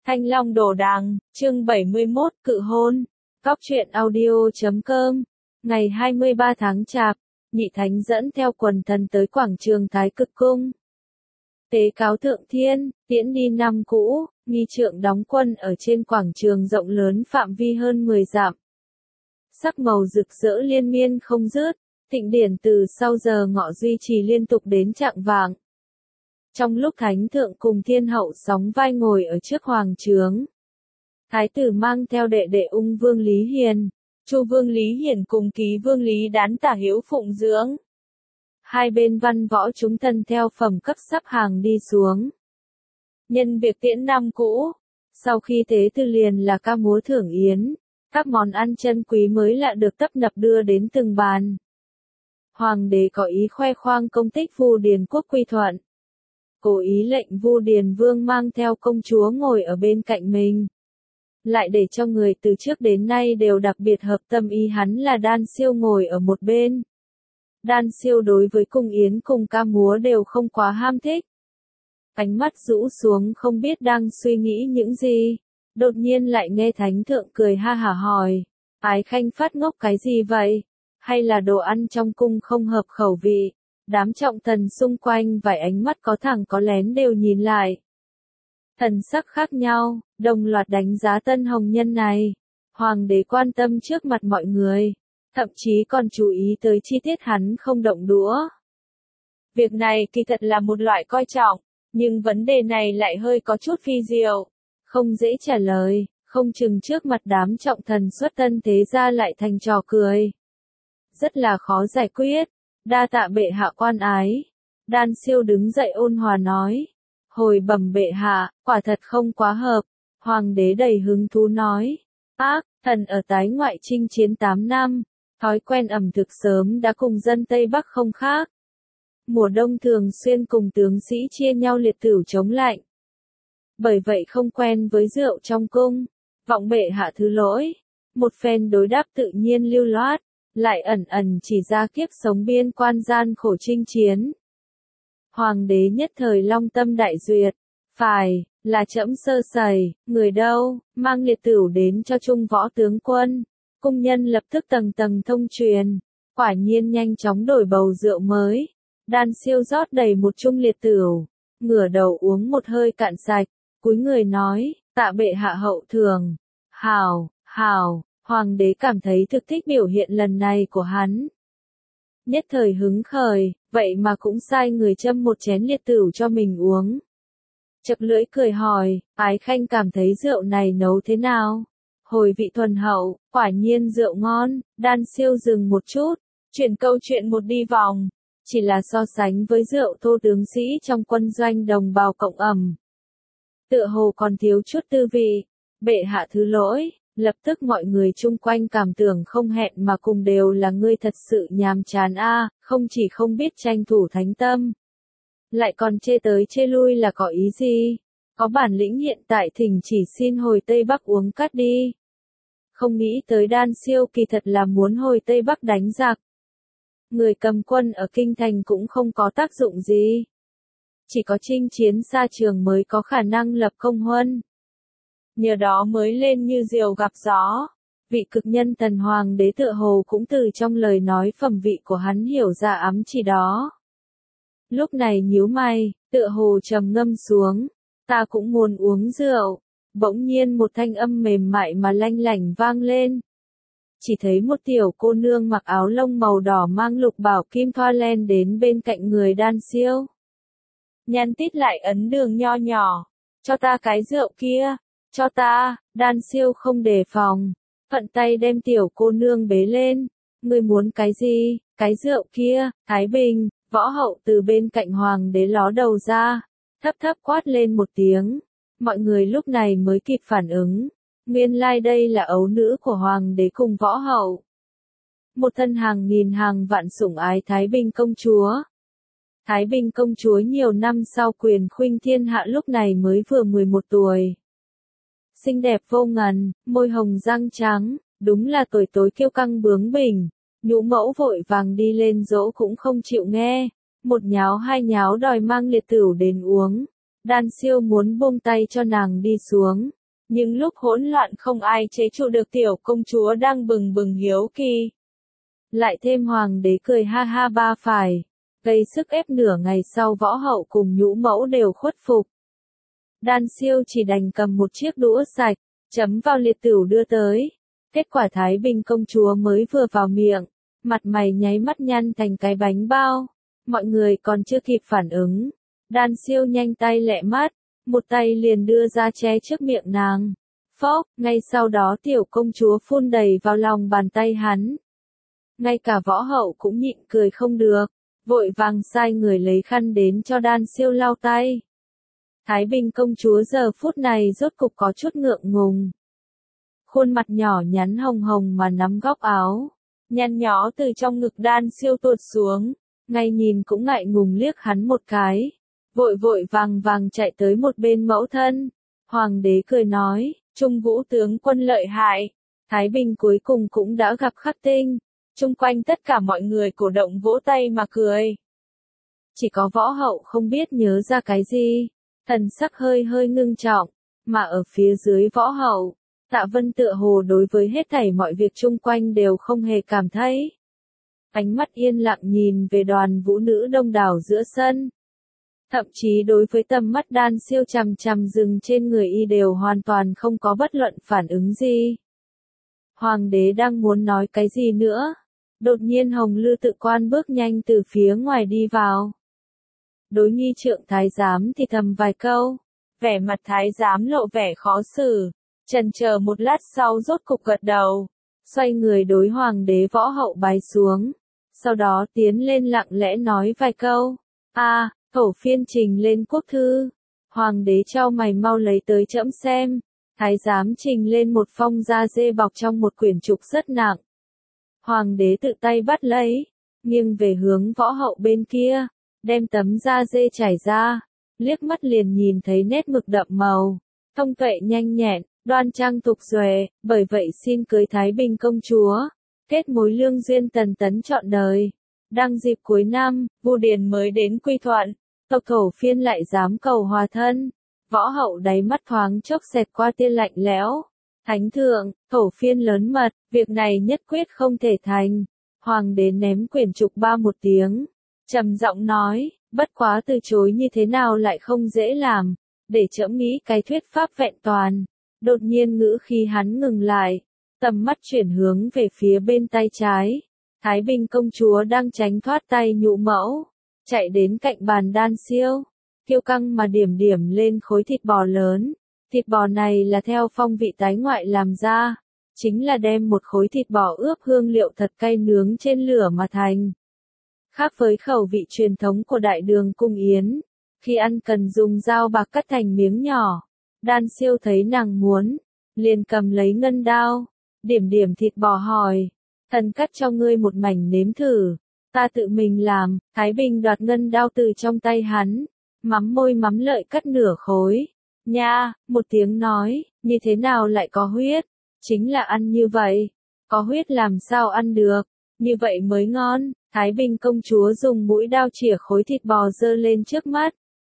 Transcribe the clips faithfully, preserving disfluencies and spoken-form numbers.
Thanh Long Đồ Đằng, chương bảy mươi mốt, Cự Hôn. Góc truyện audio chấm com. Ngày hai mươi ba tháng Chạp, Nhị Thánh dẫn theo quần thần tới quảng trường Thái Cực Cung. Tế cáo Thượng Thiên, tiễn đi năm cũ, nghi trượng đóng quân ở trên quảng trường rộng lớn phạm vi hơn mười dặm. Sắc màu rực rỡ liên miên không dứt, thịnh điển từ sau giờ ngọ duy trì liên tục đến chạng vạng. Trong lúc Thánh Thượng cùng Thiên Hậu sóng vai ngồi ở trước hoàng trướng, Thái tử mang theo đệ đệ Ung Vương Lý Hiền, Chu Vương Lý Hiển cùng Ký Vương Lý Đán tả hữu phụng dưỡng. Hai bên văn võ chúng thần theo phẩm cấp sắp hàng đi xuống. Nhân việc tiễn năm cũ, sau khi tế từ liền là ca múa thưởng yến, các món ăn chân quý mới lạ được tấp nập đưa đến từng bàn. Hoàng đế có ý khoe khoang công tích Vu Điền quốc quy thuận, cố ý lệnh Vu Điền Vương mang theo công chúa ngồi ở bên cạnh mình. Lại để cho người từ trước đến nay đều đặc biệt hợp tâm ý hắn là Đan Siêu ngồi ở một bên. Đan Siêu đối với cung yến cùng ca múa đều không quá ham thích. Ánh mắt rũ xuống không biết đang suy nghĩ những gì. Đột nhiên lại nghe Thánh Thượng cười ha hả hỏi, Ái Khanh phát ngốc cái gì vậy? Hay là đồ ăn trong cung không hợp khẩu vị? Đám trọng thần xung quanh vài ánh mắt có thẳng có lén đều nhìn lại. Thần sắc khác nhau, đồng loạt đánh giá tân hồng nhân này. Hoàng đế quan tâm trước mặt mọi người, thậm chí còn chú ý tới chi tiết hắn không động đũa. Việc này kỳ thật là một loại coi trọng, nhưng vấn đề này lại hơi có chút phi diệu, không dễ trả lời, không chừng trước mặt đám trọng thần xuất tân thế gia lại thành trò cười. Rất là khó giải quyết, đa tạ bệ hạ quan ái. Đan Siêu đứng dậy ôn hòa nói, hồi bẩm bệ hạ, quả thật không quá hợp. Hoàng đế đầy hứng thú nói, ác, thần ở tái ngoại chinh chiến tám năm, thói quen ẩm thực sớm đã cùng dân Tây Bắc không khác. Mùa đông thường xuyên cùng tướng sĩ chia nhau liệt tửu chống lạnh. Bởi vậy không quen với rượu trong cung, vọng bệ hạ thứ lỗi. Một phen đối đáp tự nhiên lưu loát, lại ẩn ẩn chỉ ra kiếp sống biên quan gian khổ chinh chiến. Hoàng đế nhất thời long tâm đại duyệt, phải, là trẫm sơ sẩy, người đâu, mang liệt tửu đến cho trung võ tướng quân. Cung nhân lập tức tầng tầng thông truyền, quả nhiên nhanh chóng đổi bầu rượu mới. Đan Siêu rót đầy một chung liệt tửu, ngửa đầu uống một hơi cạn sạch, cúi người nói, tạ bệ hạ hậu thường. Hào, hào, hoàng đế cảm thấy thực thích biểu hiện lần này của hắn. Nhất thời hứng khởi, vậy mà cũng sai người châm một chén liệt tửu cho mình uống. Chật lưỡi cười hỏi, Ái Khanh cảm thấy rượu này nấu thế nào? Hồi vị thuần hậu, quả nhiên rượu ngon. Đan Siêu dừng một chút, chuyển câu chuyện một đi vòng, chỉ là so sánh với rượu thô tướng sĩ trong quân doanh đồng bào cộng ẩm. Tựa hồ còn thiếu chút tư vị, bệ hạ thứ lỗi. Lập tức mọi người chung quanh cảm tưởng không hẹn mà cùng đều là ngươi thật sự nhàm chán a, không chỉ không biết tranh thủ thánh tâm, lại còn chê tới chê lui là có ý gì? Có bản lĩnh hiện tại thỉnh chỉ xin hồi Tây Bắc uống cát đi. Không nghĩ tới Đan Siêu kỳ thật là muốn hồi Tây Bắc đánh giặc. Người cầm quân ở kinh thành cũng không có tác dụng gì. Chỉ có chinh chiến xa trường mới có khả năng lập công huân. Nhờ đó mới lên như diều gặp gió. Vị cực nhân thần hoàng đế tựa hồ cũng từ trong lời nói phẩm vị của hắn hiểu ra ám chỉ đó. Lúc này nhíu mày, tựa hồ trầm ngâm xuống, ta cũng muốn uống rượu. Bỗng nhiên một thanh âm mềm mại mà lanh lảnh vang lên. Chỉ thấy một tiểu cô nương mặc áo lông màu đỏ mang lục bảo kim thoa len đến bên cạnh người Đan Siêu. Nhăn tít lại ấn đường nho nhỏ, cho ta cái rượu kia. Cho ta. Đan Siêu không đề phòng, thuận tay đem tiểu cô nương bế lên. Ngươi muốn cái gì? Cái rượu kia. Thái Bình, võ hậu từ bên cạnh hoàng đế ló đầu ra, thấp thấp quát lên một tiếng. Mọi người lúc này mới kịp phản ứng, nguyên lai đây là ấu nữ của hoàng đế cùng võ hậu. Một thân hàng nghìn hàng vạn sủng ái Thái Bình công chúa. Thái Bình công chúa nhiều năm sau quyền khuynh thiên hạ lúc này mới vừa mười một tuổi. Xinh đẹp vô ngần, môi hồng răng trắng, đúng là tuổi tối kiêu căng bướng bỉnh. Nhũ mẫu vội vàng đi lên dỗ cũng không chịu nghe, một nháo hai nháo đòi mang liệt tửu đến uống. Đan Siêu muốn buông tay cho nàng đi xuống, nhưng lúc hỗn loạn không ai chế trụ được tiểu công chúa đang bừng bừng hiếu kỳ. Lại thêm hoàng đế cười ha ha ba phải, gây sức ép nửa ngày sau võ hậu cùng nhũ mẫu đều khuất phục. Đan Siêu chỉ đành cầm một chiếc đũa sạch, chấm vào liệt tửu đưa tới. Kết quả Thái Bình công chúa mới vừa vào miệng, mặt mày nháy mắt nhăn thành cái bánh bao. Mọi người còn chưa kịp phản ứng. Đan Siêu nhanh tay lẹ mắt, một tay liền đưa ra che trước miệng nàng. Phốc, ngay sau đó tiểu công chúa phun đầy vào lòng bàn tay hắn. Ngay cả võ hậu cũng nhịn cười không được, vội vàng sai người lấy khăn đến cho Đan Siêu lau tay. Thái Bình công chúa giờ phút này rốt cục có chút ngượng ngùng. Khuôn mặt nhỏ nhắn hồng hồng mà nắm góc áo, nhăn nhó từ trong ngực Đan Siêu tuột xuống, ngay nhìn cũng ngại ngùng liếc hắn một cái, vội vội vàng vàng chạy tới một bên mẫu thân. Hoàng đế cười nói, Trung Vũ tướng quân lợi hại, Thái Bình cuối cùng cũng đã gặp khắc tinh. Chung quanh tất cả mọi người cổ động vỗ tay mà cười. Chỉ có võ hậu không biết nhớ ra cái gì, thần sắc hơi hơi ngưng trọng, mà ở phía dưới võ hậu, Tạ Vân tựa hồ đối với hết thảy mọi việc chung quanh đều không hề cảm thấy. Ánh mắt yên lặng nhìn về đoàn vũ nữ đông đảo giữa sân. Thậm chí đối với tầm mắt Đan Siêu chằm chằm dừng trên người y đều hoàn toàn không có bất luận phản ứng gì. Hoàng đế đang muốn nói cái gì nữa. Đột nhiên Hồng Lư tự quan bước nhanh từ phía ngoài đi vào. Đối nghi trượng thái giám thì thầm vài câu. Vẻ mặt thái giám lộ vẻ khó xử. Chần chờ một lát sau rốt cục gật đầu. Xoay người đối hoàng đế võ hậu bái xuống. Sau đó tiến lên lặng lẽ nói vài câu. A, à, thổ phiên trình lên quốc thư. Hoàng đế trao mày mau lấy tới trẫm xem. Thái giám trình lên một phong da dê bọc trong một quyển trục rất nặng. Hoàng đế tự tay bắt lấy, nghiêng về hướng võ hậu bên kia, đem tấm da dê trải ra, liếc mắt liền nhìn thấy nét mực đậm màu, thông tuệ nhanh nhẹn, đoan trang tục xuề, bởi vậy xin cưới Thái Bình công chúa, kết mối lương duyên tần tấn trọn đời. Đang dịp cuối năm, Vu Điền mới đến quy thuận, tộc thổ phiên lại dám cầu hòa thân, võ hậu đáy mắt thoáng chốc xẹt qua tia lạnh lẽo. Thánh thượng, thổ phiên lớn mật, việc này nhất quyết không thể thành. Hoàng đế ném quyển trục ba một tiếng, trầm giọng nói, bất quá từ chối như thế nào lại không dễ làm, để trẫm nghĩ cái thuyết pháp vẹn toàn. Đột nhiên ngữ khi hắn ngừng lại, tầm mắt chuyển hướng về phía bên tay trái. Thái Bình công chúa đang tránh thoát tay nhũ mẫu, chạy đến cạnh bàn Đan Siêu, kiêu căng mà điểm điểm lên khối thịt bò lớn. Thịt bò này là theo phong vị tái ngoại làm ra, chính là đem một khối thịt bò ướp hương liệu thật cay nướng trên lửa mà thành. Khác với khẩu vị truyền thống của đại đường cung yến, khi ăn cần dùng dao bạc cắt thành miếng nhỏ. Đan Siêu thấy nàng muốn, liền cầm lấy ngân đao, điểm điểm thịt bò hỏi, thần cắt cho ngươi một mảnh nếm thử, ta tự mình làm. Thái Bình đoạt ngân đao từ trong tay hắn, mắm môi mắm lợi cắt nửa khối. Nha, một tiếng nói, như thế nào lại có huyết? Chính là ăn như vậy. Có huyết làm sao ăn được? Như vậy mới ngon. Thái Bình công chúa dùng mũi đao chĩa khối thịt bò dơ lên trước mắt.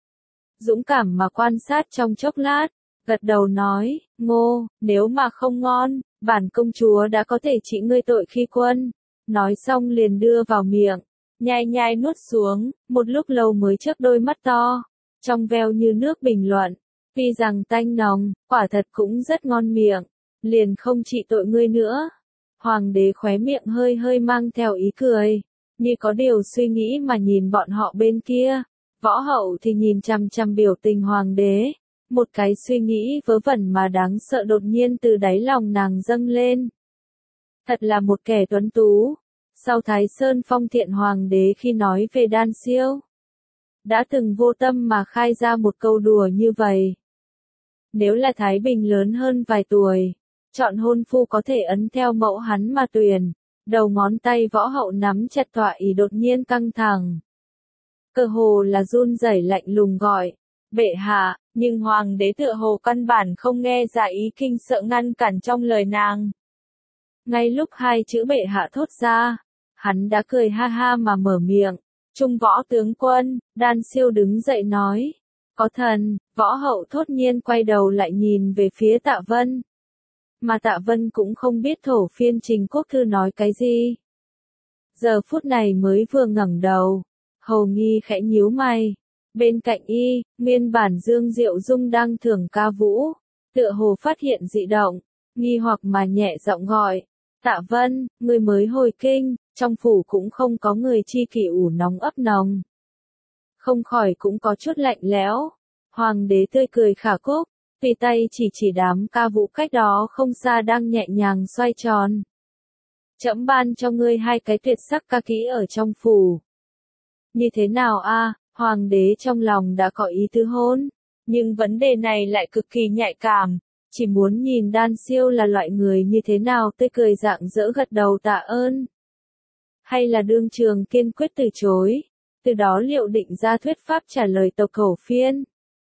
Dũng cảm mà quan sát trong chốc lát, gật đầu nói, ngô, nếu mà không ngon, bản công chúa đã có thể trị ngươi tội khi quân. Nói xong liền đưa vào miệng, nhai nhai nuốt xuống, một lúc lâu mới chớp đôi mắt to, trong veo như nước bình luận. Vì rằng tanh nồng, quả thật cũng rất ngon miệng, liền không trị tội ngươi nữa. Hoàng đế khóe miệng hơi hơi mang theo ý cười, như có điều suy nghĩ mà nhìn bọn họ bên kia. Võ hậu thì nhìn chằm chằm biểu tình hoàng đế, một cái suy nghĩ vớ vẩn mà đáng sợ đột nhiên từ đáy lòng nàng dâng lên. Thật là một kẻ tuấn tú. Sau Thái Sơn phong thiện hoàng đế khi nói về Đan Siêu, đã từng vô tâm mà khai ra một câu đùa như vậy. Nếu là Thái Bình lớn hơn vài tuổi, chọn hôn phu có thể ấn theo mẫu hắn mà tuyển. Đầu ngón tay võ hậu nắm chặt tọa ỷ đột nhiên căng thẳng. Cơ hồ là run rẩy lạnh lùng gọi, bệ hạ, nhưng hoàng đế tựa hồ căn bản không nghe ra ý kinh sợ ngăn cản trong lời nàng. Ngay lúc hai chữ bệ hạ thốt ra, hắn đã cười ha ha mà mở miệng, Trung võ tướng quân. Đan Siêu đứng dậy nói, Có thần, võ hậu thốt nhiên quay đầu lại nhìn về phía Tạ Vân. Mà Tạ Vân cũng không biết thổ phiên Trình Quốc Thư nói cái gì. Giờ phút này mới vừa ngẩng đầu, Hầu Nghi khẽ nhíu mày. Bên cạnh y, nguyên bản Dương Diệu Dung đang thưởng ca vũ, tựa hồ phát hiện dị động, nghi hoặc mà nhẹ giọng gọi. Tạ Vân, người mới hồi kinh, trong phủ cũng không có người chi kỷ ủ nóng ấp nồng. Không khỏi cũng có chút lạnh lẽo. Hoàng đế tươi cười khả cúc, tùy tay chỉ chỉ đám ca vũ cách đó không xa đang nhẹ nhàng xoay tròn. Trẫm ban cho ngươi hai cái tuyệt sắc ca kỹ ở trong phủ. Như thế nào a? Hoàng đế trong lòng đã có ý tứ hôn, nhưng vấn đề này lại cực kỳ nhạy cảm, chỉ muốn nhìn Đan Siêu là loại người như thế nào tươi cười rạng rỡ gật đầu tạ ơn. Hay là đương trường kiên quyết từ chối, từ đó liệu định ra thuyết pháp trả lời tộc Thổ Phiên.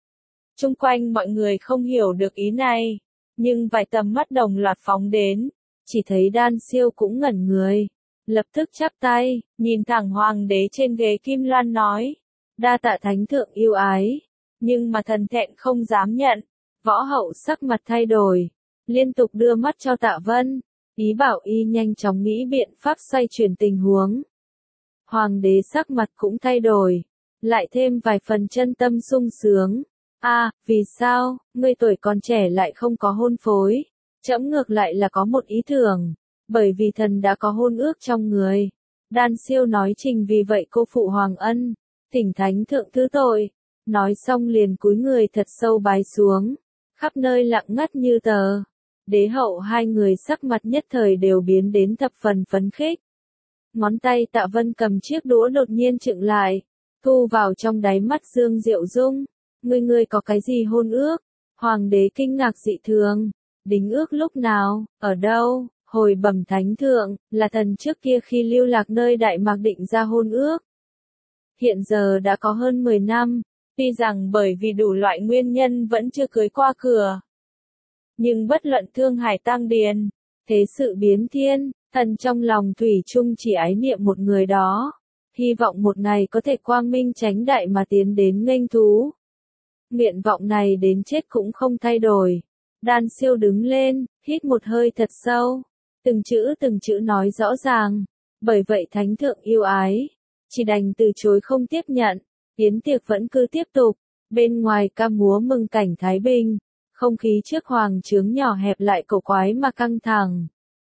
Chung quanh mọi người không hiểu được ý này, nhưng vài tầm mắt đồng loạt phóng đến, chỉ thấy Đan Siêu cũng ngẩn người, lập tức chắp tay, nhìn thẳng hoàng đế trên ghế kim loan nói, đa tạ thánh thượng yêu ái, nhưng mà thần thẹn không dám nhận. Võ hậu sắc mặt thay đổi, liên tục đưa mắt cho Tạ Vân, ý bảo y nhanh chóng nghĩ biện pháp xoay chuyển tình huống. Hoàng đế sắc mặt cũng thay đổi, lại thêm vài phần chân tâm sung sướng. A, à, vì sao, ngươi tuổi còn trẻ lại không có hôn phối? Trẫm ngược lại là có một ý tưởng, bởi vì thần đã có hôn ước trong người. Đan Siêu nói Trình vì vậy cô phụ hoàng ân, thỉnh thánh thượng thứ tội. Nói xong liền cúi người thật sâu bái xuống, khắp nơi lặng ngắt như tờ. Đế hậu hai người sắc mặt nhất thời đều biến đến thập phần phấn khích. Ngón tay Tạ Vân cầm chiếc đũa đột nhiên chựng lại, thu vào trong đáy mắt Dương Diệu Dung. Ngươi ngươi có cái gì hôn ước? Hoàng đế kinh ngạc dị thường. Đính ước lúc nào, ở đâu? Hồi bẩm thánh thượng, là thần trước kia khi lưu lạc nơi Đại Mạc định ra hôn ước. Hiện giờ đã có hơn mười năm, tuy rằng bởi vì đủ loại nguyên nhân vẫn chưa cưới qua cửa. Nhưng bất luận thương hải tang điền, thế sự biến thiên, thần trong lòng thủy chung chỉ ái niệm một người đó. Hy vọng một ngày có thể quang minh chánh đại mà tiến đến nghênh thú. Nguyện vọng này đến chết cũng không thay đổi. Đan Siêu đứng lên, hít một hơi thật sâu. Từng chữ từng chữ nói rõ ràng. Bởi vậy thánh thượng yêu ái, chỉ đành từ chối không tiếp nhận. Yến tiệc vẫn cứ tiếp tục. Bên ngoài ca múa mừng cảnh Thái Bình. Không khí trước hoàng trướng nhỏ hẹp lại cổ quái mà căng thẳng.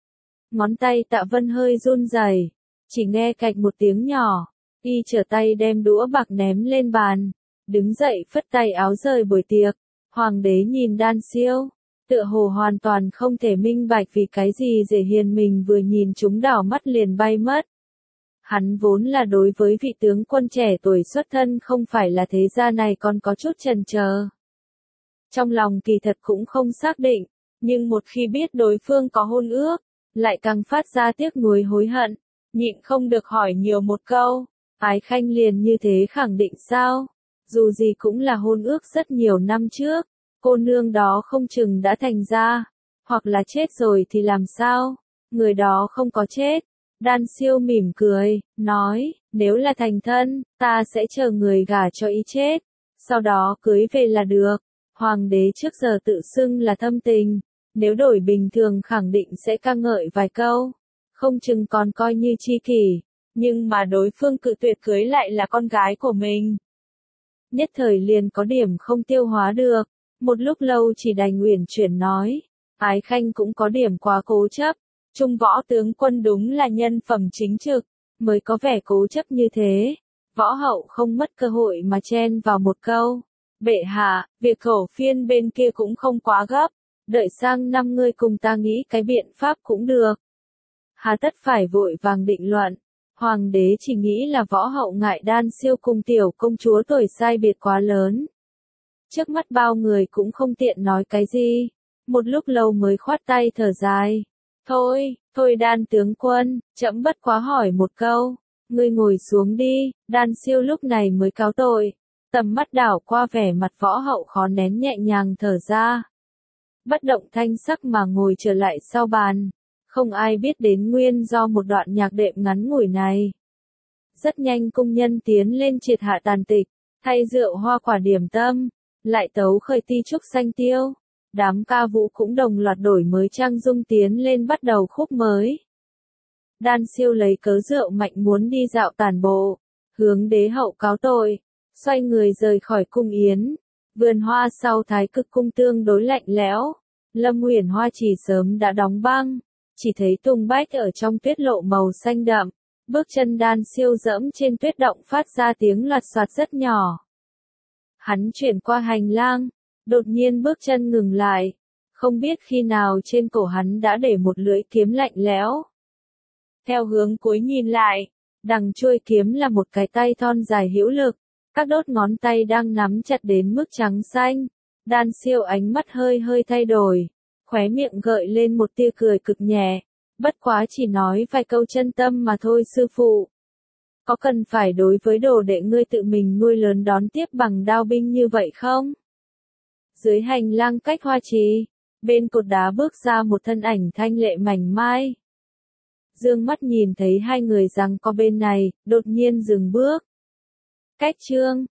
Ngón tay Tạ Vân hơi run rẩy, chỉ nghe cạch một tiếng nhỏ. Y trở tay đem đũa bạc ném lên bàn. Đứng dậy phất tay áo rời buổi tiệc. Hoàng đế nhìn Đan Siêu, tựa hồ hoàn toàn không thể minh bạch vì cái gì Dễ Hiền mình vừa nhìn chúng đảo mắt liền bay mất. Hắn vốn là đối với vị tướng quân trẻ tuổi xuất thân không phải là thế gia này còn có chút chần chờ. Trong lòng kỳ thật cũng không xác định, nhưng một khi biết đối phương có hôn ước, lại càng phát ra tiếc nuối hối hận, nhịn không được hỏi nhiều một câu, Ái Khanh liền như thế khẳng định sao? Dù gì cũng là hôn ước rất nhiều năm trước, cô nương đó không chừng đã thành ra, hoặc là chết rồi thì làm sao? Người đó không có chết. Đan Siêu mỉm cười, nói, nếu là thành thân, ta sẽ chờ người gả cho y chết, sau đó cưới về là được. Hoàng đế trước giờ tự xưng là thâm tình, nếu đổi bình thường khẳng định sẽ ca ngợi vài câu, không chừng còn coi như tri kỷ, nhưng mà đối phương cự tuyệt cưới lại là con gái của mình. Nhất thời liền có điểm không tiêu hóa được, một lúc lâu chỉ đành uyển chuyển nói, Ái Khanh cũng có điểm quá cố chấp, Trung võ tướng quân đúng là nhân phẩm chính trực, mới có vẻ cố chấp như thế. Võ hậu không mất cơ hội mà chen vào một câu, bệ hạ, việc Thổ Phiên bên kia cũng không quá gấp, đợi sang năm ngươi cùng ta nghĩ cái biện pháp cũng được. Hà tất phải vội vàng định luận. Hoàng đế chỉ nghĩ là võ hậu ngại Đan Siêu cùng tiểu công chúa tuổi sai biệt quá lớn. Trước mắt bao người cũng không tiện nói cái gì. Một lúc lâu mới khoát tay thở dài. Thôi, thôi Đan tướng quân, trẫm bất quá hỏi một câu. Ngươi ngồi xuống đi. Đan Siêu lúc này mới cáo tội. Tầm mắt đảo qua vẻ mặt võ hậu khó nén nhẹ nhàng thở ra. Bất động thanh sắc mà ngồi trở lại sau bàn. Không ai biết đến nguyên do một đoạn nhạc đệm ngắn ngủi này. Rất nhanh cung nhân tiến lên triệt hạ tàn tịch, Thay rượu hoa quả điểm tâm, lại tấu khơi ti trúc xanh tiêu. Đám ca vũ cũng đồng loạt đổi mới trang dung tiến lên bắt đầu khúc mới. Đan Siêu lấy cớ rượu mạnh muốn đi dạo tản bộ, hướng đế hậu cáo tội, xoay người rời khỏi cung yến. Vườn hoa sau Thái Cực cung tương đối lạnh lẽo, Lâm Uyển Hoa chỉ sớm đã đóng băng, chỉ thấy tung bách ở trong tuyết lộ màu xanh đậm, bước chân Đan Siêu dẫm trên tuyết động phát ra tiếng loạt soạt rất nhỏ. Hắn chuyển qua hành lang, đột nhiên bước chân ngừng lại, không biết khi nào trên cổ hắn đã để một lưỡi kiếm lạnh lẽo. Theo hướng cuối nhìn lại, đằng chuôi kiếm là một cái tay thon dài hữu lực, các đốt ngón tay đang nắm chặt đến mức trắng xanh. Đan Siêu ánh mắt hơi hơi thay đổi, khóe miệng gợi lên một tia cười cực nhẹ, bất quá chỉ nói vài câu chân tâm mà thôi sư phụ. Có cần phải đối với đồ đệ ngươi tự mình nuôi lớn đón tiếp bằng đao binh như vậy không? Dưới hành lang cách hoa trì, bên cột đá bước ra một thân ảnh thanh lệ mảnh mai. Dương mắt nhìn thấy hai người giằng co bên này, đột nhiên dừng bước. Cách chương